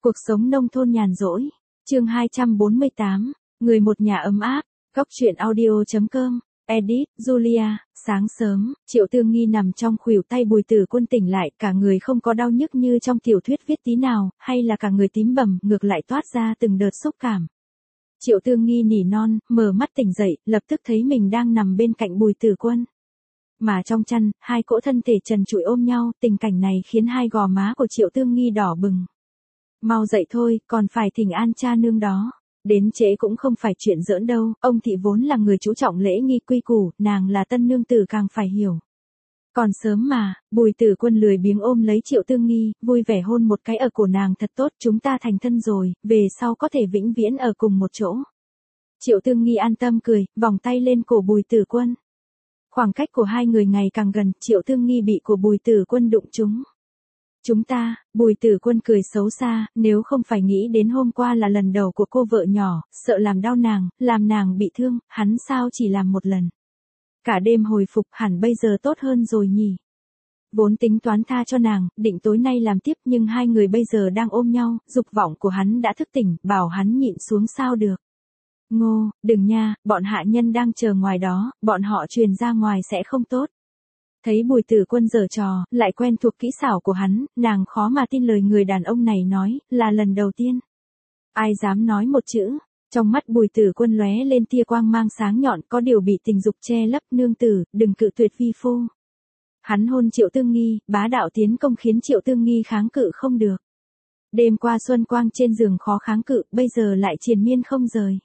Cuộc sống nông thôn nhàn rỗi. Chương 248. Người một nhà ấm áp. Góc truyện audio.com. Edit, Julia. Sáng sớm, Triệu Tương Nghi nằm trong khuỷu tay Bùi Tử Quân tỉnh lại, cả người không có đau nhức như trong tiểu thuyết viết tí nào, hay là cả người tím bầm, ngược lại toát ra từng đợt xúc cảm. Triệu Tương Nghi nỉ non, mở mắt tỉnh dậy, lập tức thấy mình đang nằm bên cạnh Bùi Tử Quân. Mà trong chăn, hai cỗ thân thể trần trụi ôm nhau, tình cảnh này khiến hai gò má của Triệu Tương Nghi đỏ bừng. Mau dậy thôi, còn phải thỉnh an cha nương đó. Đến trễ cũng không phải chuyện giỡn đâu, ông thị vốn là người chú trọng lễ nghi quy củ, nàng là tân nương tử càng phải hiểu. Còn sớm mà, Bùi Tử Quân lười biếng ôm lấy Triệu Tương Nghi, vui vẻ hôn một cái ở cổ nàng thật tốt, chúng ta thành thân rồi, về sau có thể vĩnh viễn ở cùng một chỗ. Triệu Tương Nghi an tâm cười, vòng tay lên cổ Bùi Tử Quân. Khoảng cách của hai người ngày càng gần, Triệu Tương Nghi bị của Bùi Tử Quân đụng trúng. Chúng ta, Bùi Tử Quân cười xấu xa, nếu không phải nghĩ đến hôm qua là lần đầu của cô vợ nhỏ, sợ làm đau nàng, làm nàng bị thương, hắn sao chỉ làm một lần. Cả đêm hồi phục hẳn bây giờ tốt hơn rồi nhỉ. Vốn tính toán tha cho nàng, định tối nay làm tiếp nhưng hai người bây giờ đang ôm nhau, dục vọng của hắn đã thức tỉnh, bảo hắn nhịn xuống sao được. Ngô, đừng nha, bọn hạ nhân đang chờ ngoài đó, bọn họ truyền ra ngoài sẽ không tốt. Thấy Bùi Tử Quân giở trò, lại quen thuộc kỹ xảo của hắn, nàng khó mà tin lời người đàn ông này nói, là lần đầu tiên. Ai dám nói một chữ, trong mắt Bùi Tử Quân lóe lên tia quang mang sáng nhọn, có điều bị tình dục che lấp, nương tử, đừng cự tuyệt vi phu. Hắn hôn Triệu Tương Nghi, bá đạo tiến công khiến Triệu Tương Nghi kháng cự không được. Đêm qua xuân quang trên giường khó kháng cự, bây giờ lại triền miên không rời.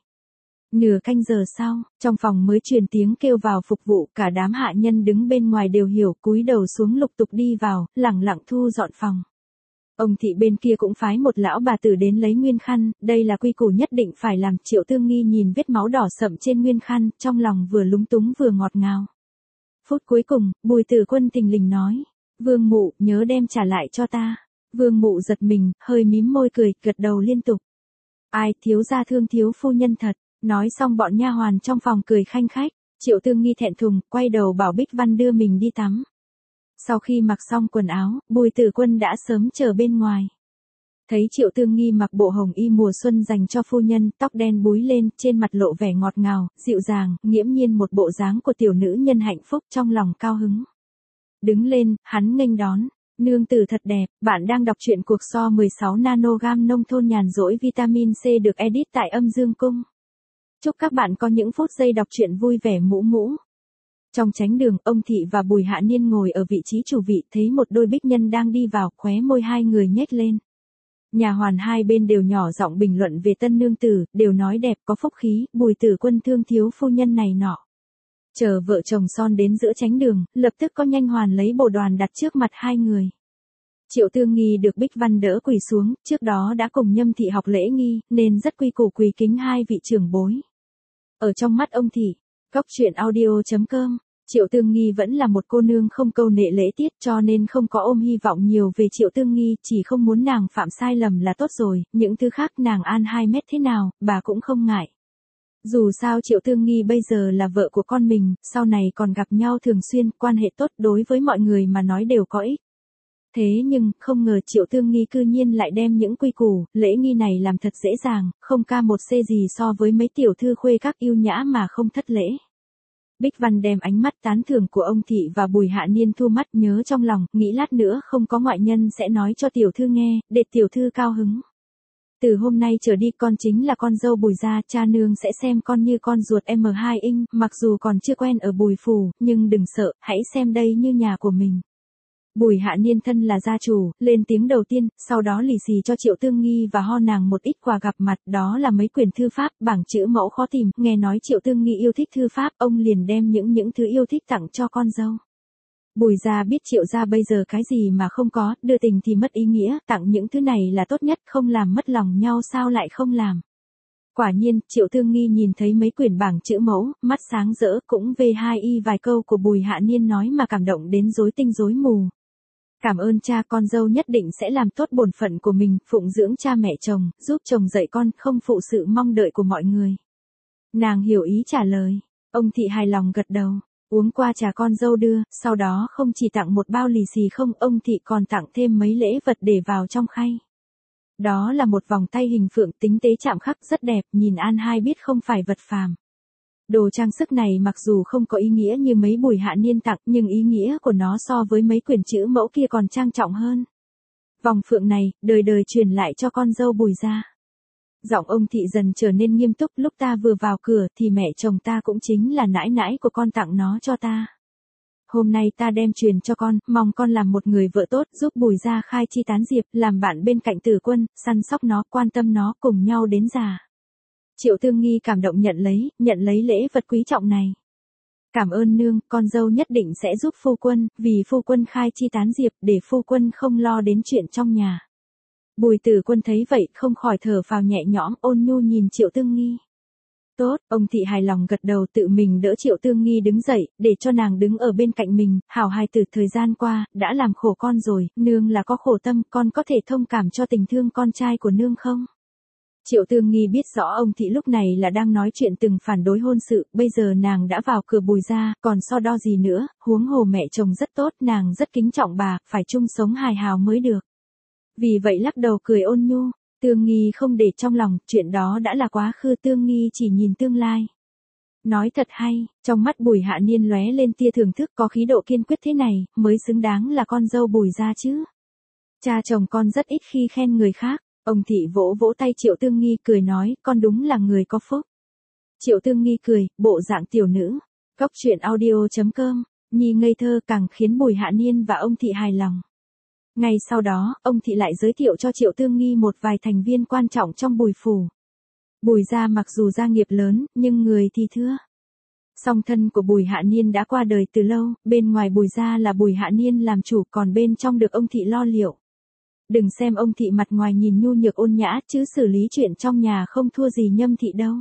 Nửa canh giờ sau, trong phòng mới truyền tiếng kêu vào phục vụ, cả đám hạ nhân đứng bên ngoài đều hiểu, cúi đầu xuống lục tục đi vào, lẳng lặng thu dọn phòng. Ông thị bên kia cũng phái một lão bà tử đến lấy nguyên khăn, đây là quy củ nhất định phải làm. Triệu Tương Nghi nhìn vết máu đỏ sậm trên nguyên khăn, trong lòng vừa lúng túng vừa ngọt ngào. Phút cuối cùng, Bùi Tử Quân thình lình nói, Vương mụ, nhớ đem trả lại cho ta. Vương mụ giật mình, hơi mím môi cười, gật đầu liên tục. Ai, thiếu gia thương thiếu phu nhân thật. Nói xong bọn nha hoàn trong phòng cười khanh khách, Triệu Tương Nghi thẹn thùng, quay đầu bảo Bích Văn đưa mình đi tắm. Sau khi mặc xong quần áo, Bùi Tử Quân đã sớm chờ bên ngoài. Thấy Triệu Tương Nghi mặc bộ hồng y mùa xuân dành cho phu nhân, tóc đen búi lên, trên mặt lộ vẻ ngọt ngào, dịu dàng, nghiễm nhiên một bộ dáng của tiểu nữ nhân hạnh phúc, trong lòng cao hứng. Đứng lên, hắn nghênh đón. Nương tử thật đẹp, bạn đang đọc truyện Cuộc So 16 nanogam nông thôn nhàn rỗi vitamin C được edit tại Âm Dương Cung. Chúc các bạn có những phút giây đọc truyện vui vẻ mũ mũ. Trong chánh đường, ông thị và Bùi Hạ Niên ngồi ở vị trí chủ vị, thấy một đôi bích nhân đang đi vào, khóe môi hai người nhếch lên. Nhà hoàn hai bên đều nhỏ giọng bình luận về tân nương tử, đều nói đẹp có phúc khí, Bùi Tử Quân thương thiếu phu nhân này nọ. Chờ vợ chồng son đến giữa chánh đường, lập tức có nhanh hoàn lấy bồ đoàn đặt trước mặt hai người. Triệu Tương Nghi được Bích Văn đỡ quỳ xuống, trước đó đã cùng Nhâm thị học lễ nghi, nên rất quy củ quỳ kính hai vị trưởng bối. Ở trong mắt ông thị, góc truyện audio.com, Triệu Tương Nghi vẫn là một cô nương không câu nệ lễ tiết, cho nên không có ôm hy vọng nhiều về Triệu Tương Nghi, chỉ không muốn nàng phạm sai lầm là tốt rồi, những thứ khác nàng an 2 mét thế nào, bà cũng không ngại. Dù sao Triệu Tương Nghi bây giờ là vợ của con mình, sau này còn gặp nhau thường xuyên, quan hệ tốt đối với mọi người mà nói đều có ích. Thế nhưng, không ngờ Triệu Tương Nghi cư nhiên lại đem những quy củ, lễ nghi này làm thật dễ dàng, không ca một xê gì so với mấy tiểu thư khuê các yêu nhã mà không thất lễ. Bích Văn đem ánh mắt tán thưởng của ông thị và Bùi Hạ Niên thu mắt nhớ trong lòng, nghĩ lát nữa không có ngoại nhân sẽ nói cho tiểu thư nghe, để tiểu thư cao hứng. Từ hôm nay trở đi con chính là con dâu Bùi gia, cha nương sẽ xem con như con ruột M2 inch, mặc dù còn chưa quen ở Bùi phủ, nhưng đừng sợ, hãy xem đây như nhà của mình. Bùi Hạ Niên thân là gia chủ, lên tiếng đầu tiên, sau đó lì xì cho Triệu Tương Nghi và ho nàng một ít quà gặp mặt, đó là mấy quyển thư pháp, bảng chữ mẫu khó tìm, nghe nói Triệu Tương Nghi yêu thích thư pháp, ông liền đem những thứ yêu thích tặng cho con dâu. Bùi gia biết Triệu gia bây giờ cái gì mà không có, đưa tình thì mất ý nghĩa, tặng những thứ này là tốt nhất, không làm mất lòng nhau sao lại không làm. Quả nhiên, Triệu Tương Nghi nhìn thấy mấy quyển bảng chữ mẫu, mắt sáng rỡ, cũng về hai y vài câu của Bùi Hạ Niên nói mà cảm động đến rối tinh rối mù. Cảm ơn cha, con dâu nhất định sẽ làm tốt bổn phận của mình, phụng dưỡng cha mẹ chồng, giúp chồng dạy con, không phụ sự mong đợi của mọi người. Nàng hiểu ý trả lời. Ông thị hài lòng gật đầu. Uống qua trà con dâu đưa, sau đó không chỉ tặng một bao lì xì không, ông thị còn tặng thêm mấy lễ vật để vào trong khay. Đó là một vòng tay hình phượng tinh tế chạm khắc rất đẹp, nhìn An Hai biết không phải vật phàm. Đồ trang sức này mặc dù không có ý nghĩa như mấy Bùi Hạ Niên tặng, nhưng ý nghĩa của nó so với mấy quyển chữ mẫu kia còn trang trọng hơn. Vòng phượng này, đời đời truyền lại cho con dâu Bùi gia. Giọng ông Thị dần trở nên nghiêm túc, lúc ta vừa vào cửa thì mẹ chồng ta cũng chính là nãi nãi của con tặng nó cho ta. Hôm nay ta đem truyền cho con, mong con làm một người vợ tốt, giúp Bùi gia khai chi tán diệp, làm bạn bên cạnh Tử Quân, săn sóc nó, quan tâm nó, cùng nhau đến già. Triệu Tương Nghi cảm động nhận lấy lễ vật quý trọng này. Cảm ơn nương, con dâu nhất định sẽ giúp phu quân, vì phu quân khai chi tán diệp, để phu quân không lo đến chuyện trong nhà. Bùi Tử Quân thấy vậy, không khỏi thở phào nhẹ nhõm, ôn nhu nhìn Triệu Tương Nghi. Tốt, ông Thị hài lòng gật đầu, tự mình đỡ Triệu Tương Nghi đứng dậy, để cho nàng đứng ở bên cạnh mình. Hảo hài tử, thời gian qua, đã làm khổ con rồi, nương là có khổ tâm, con có thể thông cảm cho tình thương con trai của nương không? Triệu Tương Nghi biết rõ ông Thị lúc này là đang nói chuyện từng phản đối hôn sự, bây giờ nàng đã vào cửa Bùi gia, còn so đo gì nữa, huống hồ mẹ chồng rất tốt, nàng rất kính trọng bà, phải chung sống hài hào mới được. Vì vậy lắc đầu cười ôn nhu, Tương Nghi không để trong lòng, chuyện đó đã là quá khứ, Tương Nghi chỉ nhìn tương lai. Nói thật hay, trong mắt Bùi Hạ Niên lóe lên tia thưởng thức, có khí độ kiên quyết thế này, mới xứng đáng là con dâu Bùi gia chứ. Cha chồng con rất ít khi khen người khác. Ông Thị vỗ vỗ tay Triệu Tương Nghi cười nói, con đúng là người có phúc. Triệu Tương Nghi cười, bộ dạng tiểu nữ. Góc truyện audio.com, Nhi ngây thơ càng khiến Bùi Hạ Niên và ông Thị hài lòng. Ngay sau đó, ông Thị lại giới thiệu cho Triệu Tương Nghi một vài thành viên quan trọng trong Bùi phủ. Bùi gia mặc dù gia nghiệp lớn, nhưng người thì thưa. Song thân của Bùi Hạ Niên đã qua đời từ lâu, bên ngoài Bùi gia là Bùi Hạ Niên làm chủ, còn bên trong được ông Thị lo liệu. Đừng xem ông Thị mặt ngoài nhìn nhu nhược ôn nhã, chứ xử lý chuyện trong nhà không thua gì Nhâm Thị đâu.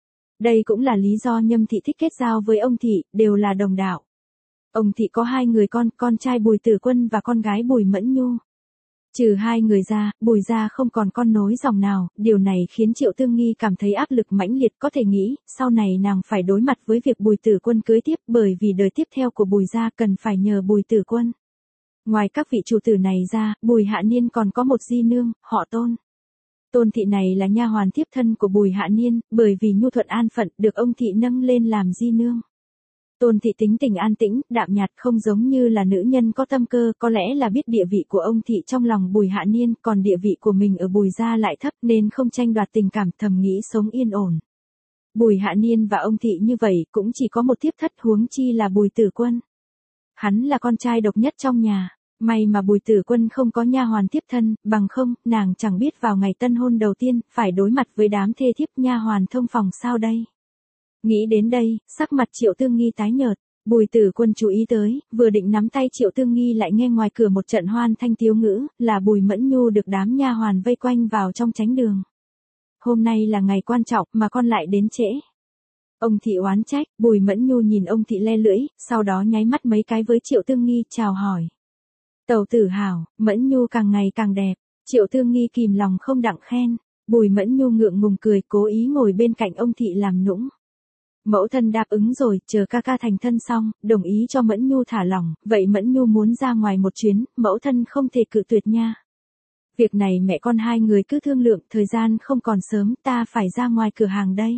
Đây cũng là lý do Nhâm Thị thích kết giao với ông Thị, đều là đồng đạo. Ông Thị có 2 người con trai Bùi Tử Quân và con gái Bùi Mẫn Nhu. Trừ 2 người ra, Bùi gia không còn con nối dòng nào, điều này khiến Triệu Tương Nghi cảm thấy áp lực mãnh liệt, có thể nghĩ, sau này nàng phải đối mặt với việc Bùi Tử Quân cưới tiếp, bởi vì đời tiếp theo của Bùi gia cần phải nhờ Bùi Tử Quân. Ngoài các vị chủ tử này ra, Bùi Hạ Niên còn có một di nương, họ Tôn. Tôn Thị này là nha hoàn tiếp thân của Bùi Hạ Niên, bởi vì nhu thuận an phận, được ông Thị nâng lên làm di nương. Tôn Thị tính tình an tĩnh, đạm nhạt, không giống như là nữ nhân có tâm cơ, có lẽ là biết địa vị của ông Thị trong lòng Bùi Hạ Niên, còn địa vị của mình ở Bùi gia lại thấp nên không tranh đoạt tình cảm, thầm nghĩ sống yên ổn. Bùi Hạ Niên và ông Thị như vậy cũng chỉ có một thiếp thất, huống chi là Bùi Tử Quân. Hắn là con trai độc nhất trong nhà. May mà Bùi Tử Quân không có nha hoàn tiếp thân, bằng không, nàng chẳng biết vào ngày tân hôn đầu tiên, phải đối mặt với đám thê thiếp nha hoàn thông phòng sao đây. Nghĩ đến đây, sắc mặt Triệu Tương Nghi tái nhợt, Bùi Tử Quân chú ý tới, vừa định nắm tay Triệu Tương Nghi lại nghe ngoài cửa một trận hoan thanh tiếu ngữ, là Bùi Mẫn Nhu được đám nha hoàn vây quanh vào trong tránh đường. Hôm nay là ngày quan trọng mà con lại đến trễ. Ông Thị oán trách, Bùi Mẫn Nhu nhìn ông Thị le lưỡi, sau đó nháy mắt mấy cái với Triệu Tương Nghi, chào hỏi. Tẩu tử hảo, Mẫn Nhu càng ngày càng đẹp. Triệu Tương Nghi kìm lòng không đặng khen. Bùi Mẫn Nhu ngượng ngùng cười, cố ý ngồi bên cạnh ông Thị làm nũng. Mẫu thân đáp ứng rồi, chờ ca ca thành thân xong, đồng ý cho Mẫn Nhu thả lỏng, vậy Mẫn Nhu muốn ra ngoài một chuyến, mẫu thân không thể cự tuyệt nha. Việc này mẹ con 2 người cứ thương lượng, thời gian không còn sớm, ta phải ra ngoài cửa hàng đây.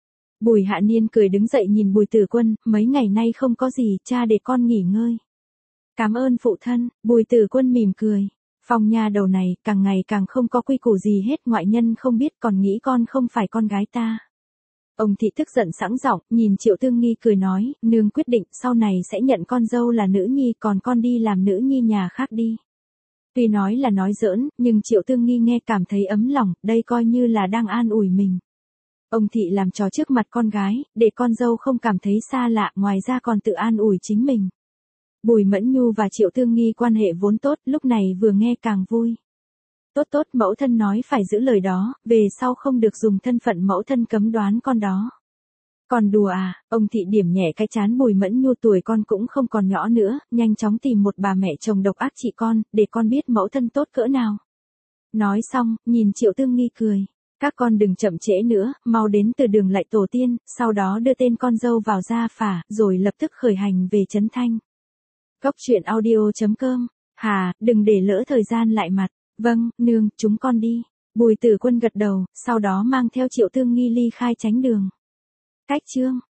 Bùi Hạ Niên cười đứng dậy nhìn Bùi Tử Quân, mấy ngày nay không có gì, cha để con nghỉ ngơi. Cảm ơn phụ thân, Bùi Tử Quân mỉm cười. Phong nha đầu này, càng ngày càng không có quy củ gì hết, ngoại nhân không biết còn nghĩ con không phải con gái ta. Ông Thị tức giận sẵn giọng, nhìn Triệu Tương Nghi cười nói, nương quyết định sau này sẽ nhận con dâu là nữ nhi, còn con đi làm nữ nhi nhà khác đi. Tuy nói là nói giỡn, nhưng Triệu Tương Nghi nghe cảm thấy ấm lòng, đây coi như là đang an ủi mình. Ông Thị làm trò trước mặt con gái, để con dâu không cảm thấy xa lạ, ngoài ra còn tự an ủi chính mình. Bùi Mẫn Nhu và Triệu Tương Nghi quan hệ vốn tốt, lúc này vừa nghe càng vui. Tốt, mẫu thân nói phải giữ lời đó, về sau không được dùng thân phận mẫu thân cấm đoán con đó. Còn đùa à, ông Thị điểm nhẹ cái chán Bùi Mẫn Nhu, tuổi con cũng không còn nhỏ nữa, nhanh chóng tìm một bà mẹ chồng độc ác trị con, để con biết mẫu thân tốt cỡ nào. Nói xong, nhìn Triệu Tương Nghi cười. Các con đừng chậm trễ nữa, mau đến từ đường lạy tổ tiên, sau đó đưa tên con dâu vào gia phả, rồi lập tức khởi hành về Trấn Thanh. Góc truyện audio.com, đừng để lỡ thời gian lại mặt. Vâng, nương, chúng con đi. Bùi Tử Quân gật đầu, sau đó mang theo Triệu Tương Nghi ly khai tránh đường. Cách chương.